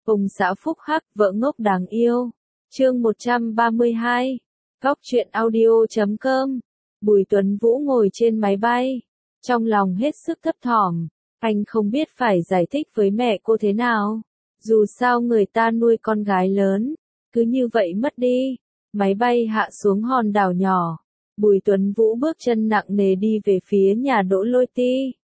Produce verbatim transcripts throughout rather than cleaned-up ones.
Ông xã phúc hắc, vợ ngốc đáng yêu. Chương một trăm ba mươi hai. Góc truyện audio chấm com. Bùi Tuấn Vũ ngồi trên máy bay, trong lòng hết sức thấp thỏm. Anh không biết phải giải thích với mẹ cô thế nào. Dù sao người ta nuôi con gái lớn, cứ như vậy mất đi. Máy bay hạ xuống hòn đảo nhỏ. Bùi Tuấn Vũ bước chân nặng nề đi về phía nhà Đỗ Lôi Ti.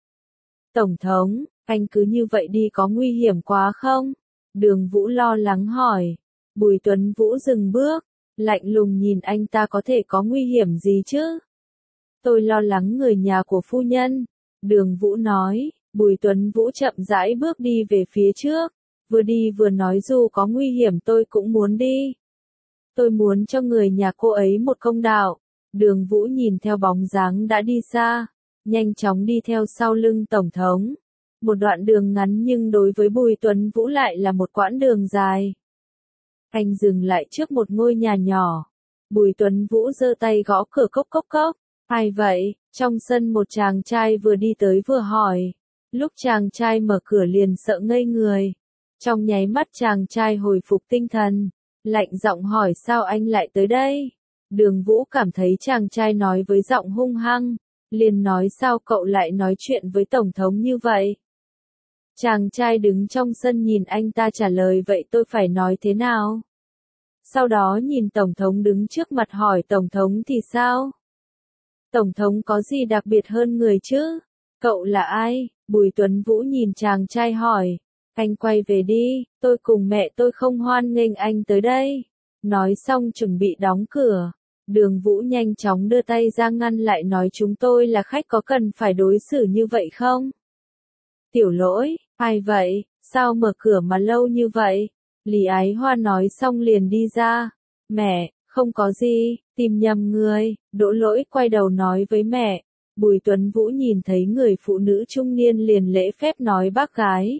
Tổng thống, anh cứ như vậy đi có nguy hiểm quá không? Đường Vũ lo lắng hỏi. Bùi Tuấn Vũ dừng bước, lạnh lùng nhìn anh ta, có thể có nguy hiểm gì chứ? Tôi lo lắng người nhà của phu nhân. Đường Vũ nói. Bùi Tuấn Vũ chậm rãi bước đi về phía trước, vừa đi vừa nói dù có nguy hiểm tôi cũng muốn đi. Tôi muốn cho người nhà cô ấy một công đạo. Đường Vũ nhìn theo bóng dáng đã đi xa, nhanh chóng đi theo sau lưng Tổng thống. Một đoạn đường ngắn nhưng đối với Bùi Tuấn Vũ lại là một quãng đường dài. Anh dừng lại trước một ngôi nhà nhỏ. Bùi Tuấn Vũ giơ tay gõ cửa cốc cốc cốc. Ai vậy? Trong sân một chàng trai vừa đi tới vừa hỏi. Lúc chàng trai mở cửa liền sợ ngây người. Trong nháy mắt chàng trai hồi phục tinh thần, lạnh giọng hỏi sao anh lại tới đây? Đường Vũ cảm thấy chàng trai nói với giọng hung hăng, liền nói sao cậu lại nói chuyện với Tổng thống như vậy? Chàng trai đứng trong sân nhìn anh ta trả lời vậy tôi phải nói thế nào? Sau đó nhìn Tổng thống đứng trước mặt hỏi Tổng thống thì sao? Tổng thống có gì đặc biệt hơn người chứ? Cậu là ai? Bùi Tuấn Vũ nhìn chàng trai hỏi. Anh quay về đi, tôi cùng mẹ tôi không hoan nghênh anh tới đây. Nói xong chuẩn bị đóng cửa. Đường Vũ nhanh chóng đưa tay ra ngăn lại nói chúng tôi là khách có cần phải đối xử như vậy không? Tiểu Lỗi, ai vậy, sao mở cửa mà lâu như vậy? Lý Ái Hoa nói xong liền đi ra. Mẹ, không có gì, tìm nhầm người. Đỗ Lỗi quay đầu nói với mẹ. Bùi Tuấn Vũ nhìn thấy người phụ nữ trung niên liền lễ phép nói bác gái.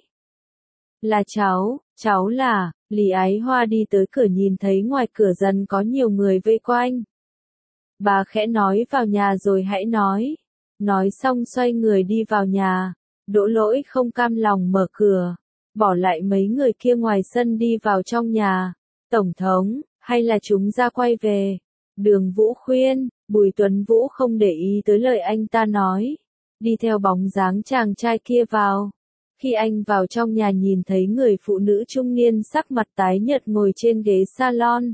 Là cháu, cháu là, Lý Ái Hoa đi tới cửa nhìn thấy ngoài cửa dần có nhiều người vây quanh. Bà khẽ nói vào nhà rồi hãy nói. Nói xong xoay người đi vào nhà. Đỗ Lỗi không cam lòng mở cửa, bỏ lại mấy người kia ngoài sân đi vào trong nhà. Tổng thống, hay là chúng ra quay về? Đường Vũ khuyên. Bùi Tuấn Vũ không để ý tới lời anh ta nói, đi theo bóng dáng chàng trai kia vào. Khi anh vào trong nhà nhìn thấy người phụ nữ trung niên sắc mặt tái nhợt ngồi trên ghế salon.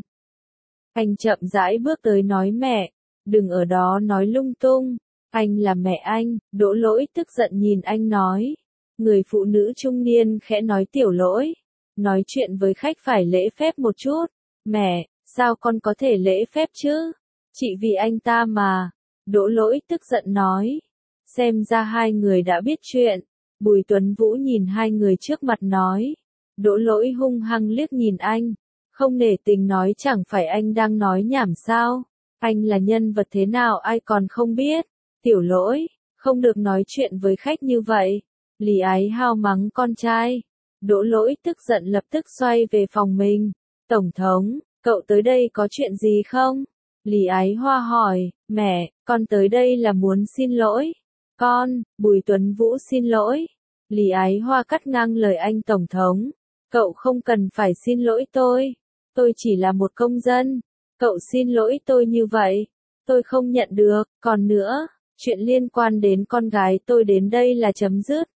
Anh chậm rãi bước tới nói mẹ, đừng ở đó nói lung tung, anh là mẹ anh. Đỗ Lỗi tức giận nhìn anh nói. Người phụ nữ trung niên khẽ nói Tiểu Lỗi, nói chuyện với khách phải lễ phép một chút. Mẹ, sao con có thể lễ phép chứ? Chị vì anh ta mà. Đỗ Lỗi tức giận nói. Xem ra hai người đã biết chuyện. Bùi Tuấn Vũ nhìn hai người trước mặt nói. Đỗ Lỗi hung hăng liếc nhìn anh, không nể tình nói chẳng phải anh đang nói nhảm sao? Anh là nhân vật thế nào ai còn không biết? Tiểu Lỗi, không được nói chuyện với khách như vậy. Lý Ái Hao mắng con trai. Đỗ Lỗi tức giận lập tức xoay về phòng mình. Tổng thống, cậu tới đây có chuyện gì không? Lý Ái Hoa hỏi. Mẹ, con tới đây là muốn xin lỗi. Con, Bùi Tuấn Vũ xin lỗi. Lý Ái Hoa cắt ngang lời anh. Tổng thống, cậu không cần phải xin lỗi tôi. Tôi chỉ là một công dân. Cậu xin lỗi tôi như vậy, tôi không nhận được. Còn nữa, chuyện liên quan đến con gái tôi đến đây là chấm dứt.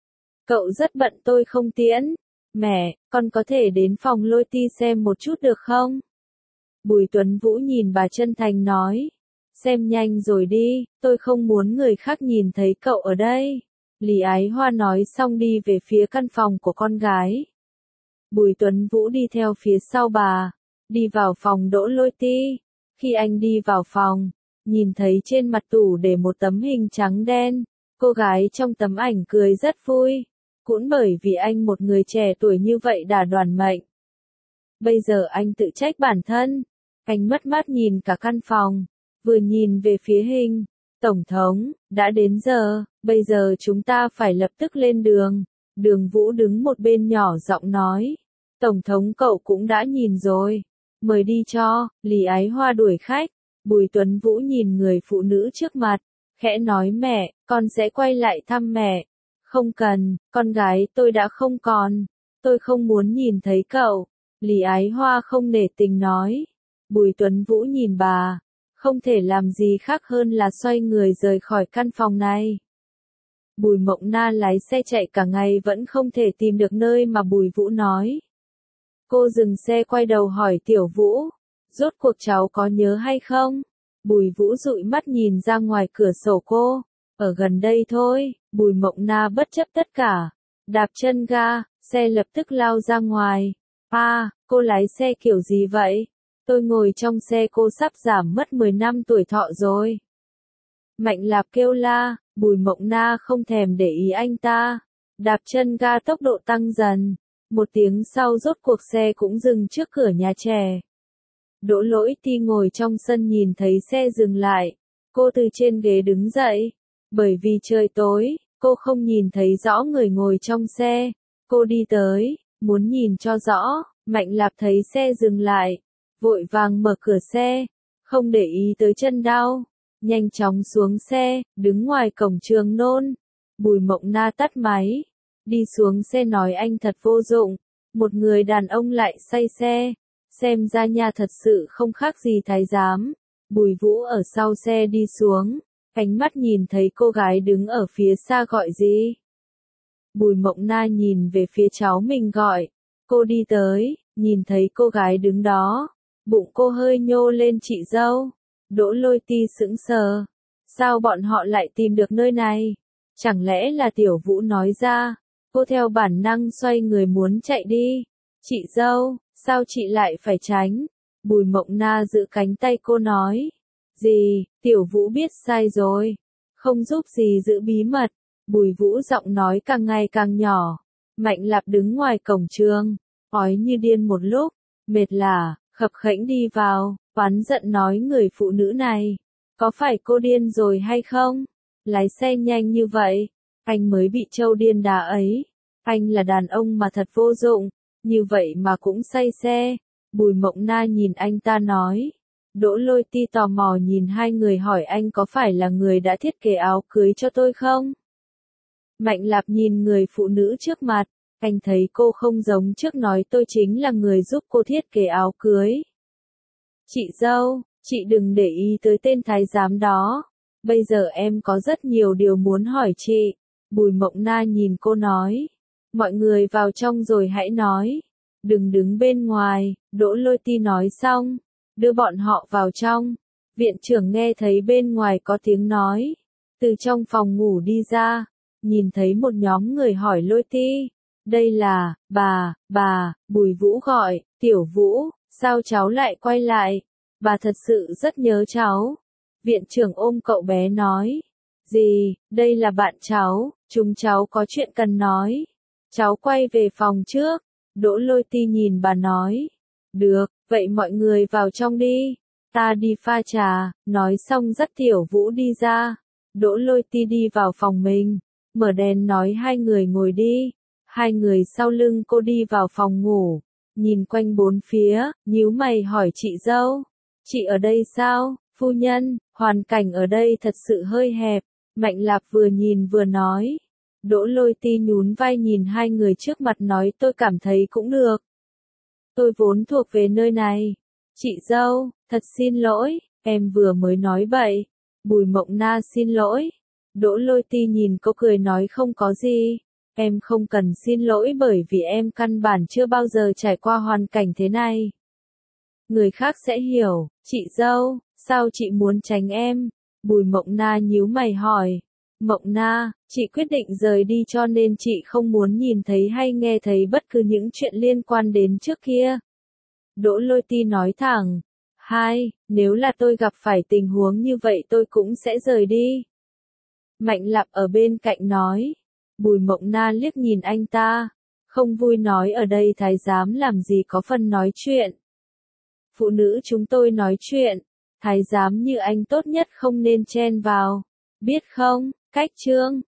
Cậu rất bận tôi không tiễn. Mẹ, con có thể đến phòng Lôi Ti xem một chút được không? Bùi Tuấn Vũ nhìn bà chân thành nói. Xem nhanh rồi đi, tôi không muốn người khác nhìn thấy cậu ở đây. Lý Ái Hoa nói xong đi về phía căn phòng của con gái. Bùi Tuấn Vũ đi theo phía sau bà, đi vào phòng Đỗ Lôi Ti. Khi anh đi vào phòng, nhìn thấy trên mặt tủ để một tấm hình trắng đen, cô gái trong tấm ảnh cười rất vui, cũng bởi vì anh một người trẻ tuổi như vậy đã đoạt mệnh. Bây giờ anh tự trách bản thân, anh mất mát nhìn cả căn phòng, vừa nhìn về phía hình. Tổng thống, đã đến giờ, bây giờ chúng ta phải lập tức lên đường. Đường Vũ đứng một bên nhỏ giọng nói. Tổng thống cậu cũng đã nhìn rồi. Mời đi cho. Lý Ái Hoa đuổi khách. Bùi Tuấn Vũ nhìn người phụ nữ trước mặt, khẽ nói mẹ, con sẽ quay lại thăm mẹ. Không cần, con gái tôi đã không còn. Tôi không muốn nhìn thấy cậu. Lý Ái Hoa không nể tình nói. Bùi Tuấn Vũ nhìn bà, không thể làm gì khác hơn là xoay người rời khỏi căn phòng này. Bùi Mộng Na lái xe chạy cả ngày vẫn không thể tìm được nơi mà Bùi Vũ nói. Cô dừng xe quay đầu hỏi Tiểu Vũ, rốt cuộc cháu có nhớ hay không? Bùi Vũ dụi mắt nhìn ra ngoài cửa sổ cô, ở gần đây thôi. Bùi Mộng Na bất chấp tất cả, đạp chân ga, xe lập tức lao ra ngoài. À, cô lái xe kiểu gì vậy? Tôi ngồi trong xe cô sắp giảm mất mười năm tuổi thọ rồi. Mạnh Lạp kêu la, Bùi Mộng Na không thèm để ý anh ta, đạp chân ga tốc độ tăng dần. Một tiếng sau rốt cuộc xe cũng dừng trước cửa nhà trẻ. Đỗ Lỗi Ti ngồi trong sân nhìn thấy xe dừng lại, cô từ trên ghế đứng dậy. Bởi vì trời tối, cô không nhìn thấy rõ người ngồi trong xe. Cô đi tới, muốn nhìn cho rõ. Mạnh Lạp thấy xe dừng lại, vội vàng mở cửa xe, không để ý tới chân đau, nhanh chóng xuống xe, đứng ngoài cổng trường nôn. Bùi Mộng Na tắt máy, đi xuống xe nói anh thật vô dụng, một người đàn ông lại say xe, xem ra nhà thật sự không khác gì thái giám. Bùi Vũ ở sau xe đi xuống, ánh mắt nhìn thấy cô gái đứng ở phía xa gọi gì. Bùi Mộng Na nhìn về phía cháu mình gọi, cô đi tới, nhìn thấy cô gái đứng đó, bụng cô hơi nhô lên. Chị dâu. Đỗ Lôi Ti sững sờ, sao bọn họ lại tìm được nơi này? Chẳng lẽ là Tiểu Vũ nói ra? Cô theo bản năng xoay người muốn chạy đi. Chị dâu, sao chị lại phải tránh? Bùi Mộng Na giữ cánh tay cô nói. Gì, Tiểu Vũ biết sai rồi, không giúp gì giữ bí mật. Bùi Vũ giọng nói càng ngày càng nhỏ. Mạnh Lạp đứng ngoài cổng trường, ói như điên một lúc, mệt lả, khập khẽnh đi vào, oán giận nói người phụ nữ này, có phải cô điên rồi hay không? Lái xe nhanh như vậy, anh mới bị trâu điên đá ấy. Anh là đàn ông mà thật vô dụng, như vậy mà cũng say xe. Bùi Mộng Na nhìn anh ta nói. Đỗ Lôi Ti tò mò nhìn hai người hỏi anh có phải là người đã thiết kế áo cưới cho tôi không? Mạnh Lạp nhìn người phụ nữ trước mặt, anh thấy cô không giống trước nói tôi chính là người giúp cô thiết kế áo cưới. Chị dâu, chị đừng để ý tới tên thái giám đó, bây giờ em có rất nhiều điều muốn hỏi chị. Bùi Mộng Na nhìn cô nói, mọi người vào trong rồi hãy nói, đừng đứng bên ngoài. Đỗ Lôi Ti nói xong, đưa bọn họ vào trong. Viện trưởng nghe thấy bên ngoài có tiếng nói, từ trong phòng ngủ đi ra, nhìn thấy một nhóm người hỏi Lôi Ti, đây là, bà, bà. Bùi Vũ gọi, Tiểu Vũ, sao cháu lại quay lại? Bà thật sự rất nhớ cháu. Viện trưởng ôm cậu bé nói, gì, đây là bạn cháu, chúng cháu có chuyện cần nói. Cháu quay về phòng trước. Đỗ Lôi Ti nhìn bà nói, được, vậy mọi người vào trong đi, ta đi pha trà. Nói xong dắt Tiểu Vũ đi ra. Đỗ Lôi Ti đi vào phòng mình, mở đèn nói hai người ngồi đi. Hai người sau lưng cô đi vào phòng ngủ, nhìn quanh bốn phía, nhíu mày hỏi chị dâu, chị ở đây sao? Phu nhân, hoàn cảnh ở đây thật sự hơi hẹp. Mạnh Lạp vừa nhìn vừa nói. Đỗ Lôi Ti nhún vai nhìn hai người trước mặt nói tôi cảm thấy cũng được. Tôi vốn thuộc về nơi này. Chị dâu, thật xin lỗi, em vừa mới nói bậy. Bùi Mộng Na xin lỗi. Đỗ Lôi Ti nhìn cô cười nói không có gì. Em không cần xin lỗi bởi vì em căn bản chưa bao giờ trải qua hoàn cảnh thế này. Người khác sẽ hiểu. Chị dâu, sao chị muốn tránh em? Bùi Mộng Na nhíu mày hỏi. Mộng Na, chị quyết định rời đi cho nên chị không muốn nhìn thấy hay nghe thấy bất cứ những chuyện liên quan đến trước kia. Đỗ Lôi Ti nói thẳng. Hai, nếu là tôi gặp phải tình huống như vậy tôi cũng sẽ rời đi. Mạnh Lạp ở bên cạnh nói. Bùi Mộng Na liếc nhìn anh ta, không vui nói ở đây thái giám làm gì có phần nói chuyện. Phụ nữ chúng tôi nói chuyện, thái giám như anh tốt nhất không nên chen vào, biết không? Cách chương